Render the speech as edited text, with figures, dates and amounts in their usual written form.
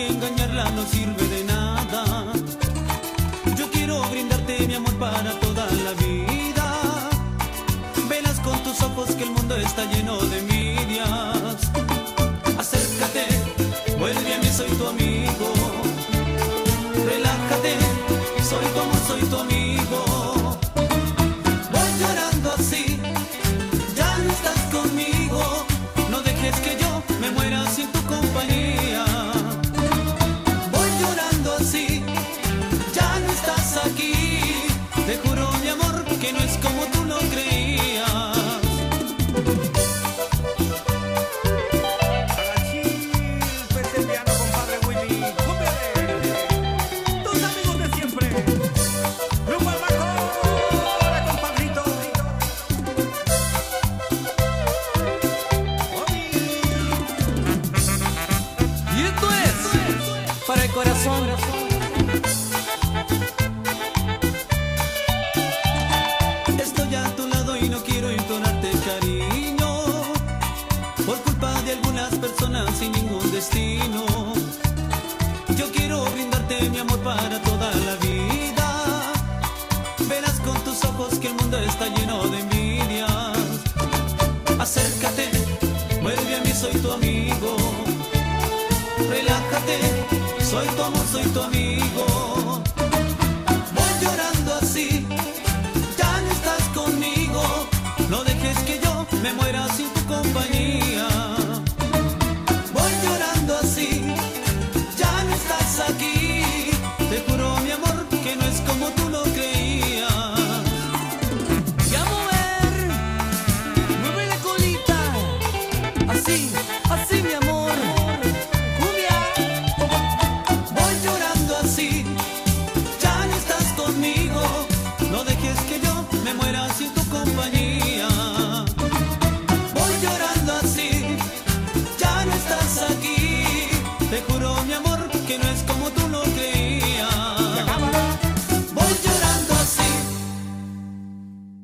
que engañarla no sirve de nada. Yo quiero brindarte mi amor para toda la vida. Verás con tus ojos que el mundo está lleno de envidias. Acércate, vuelve a mí, soy tu amigo. Relájate, soy tu amor, soy tu amigo. Voy llorando así, ya no estás conmigo. No dejes que yo me muera sin tu compañía. Voy llorando así, ya no estás aquí. Te juro, mi amor, que no es como tú lo creías. Para el corazón. Estoy a tu lado y no quiero implorarte cariño, por culpa de algunas personas sin ningún destino. Yo quiero brindarte mi amor para toda la vida. Verás con tus ojos que el mundo está lleno de envidias. Acércate, vuelve a mí, soy tu amigo. Relájate, soy tu amor, soy tu amigo. Voy llorando así, ya no estás conmigo. No dejes que yo me muera sin tu compañía. Voy llorando así, ya no estás aquí. Te juro, mi amor, que no es como tú lo creías. Ya mover, mueve la colita. Así, así mi amor. No dejes que yo me muera sin tu compañía. Voy llorando así, ya no estás aquí. Te juro, mi amor, que no es como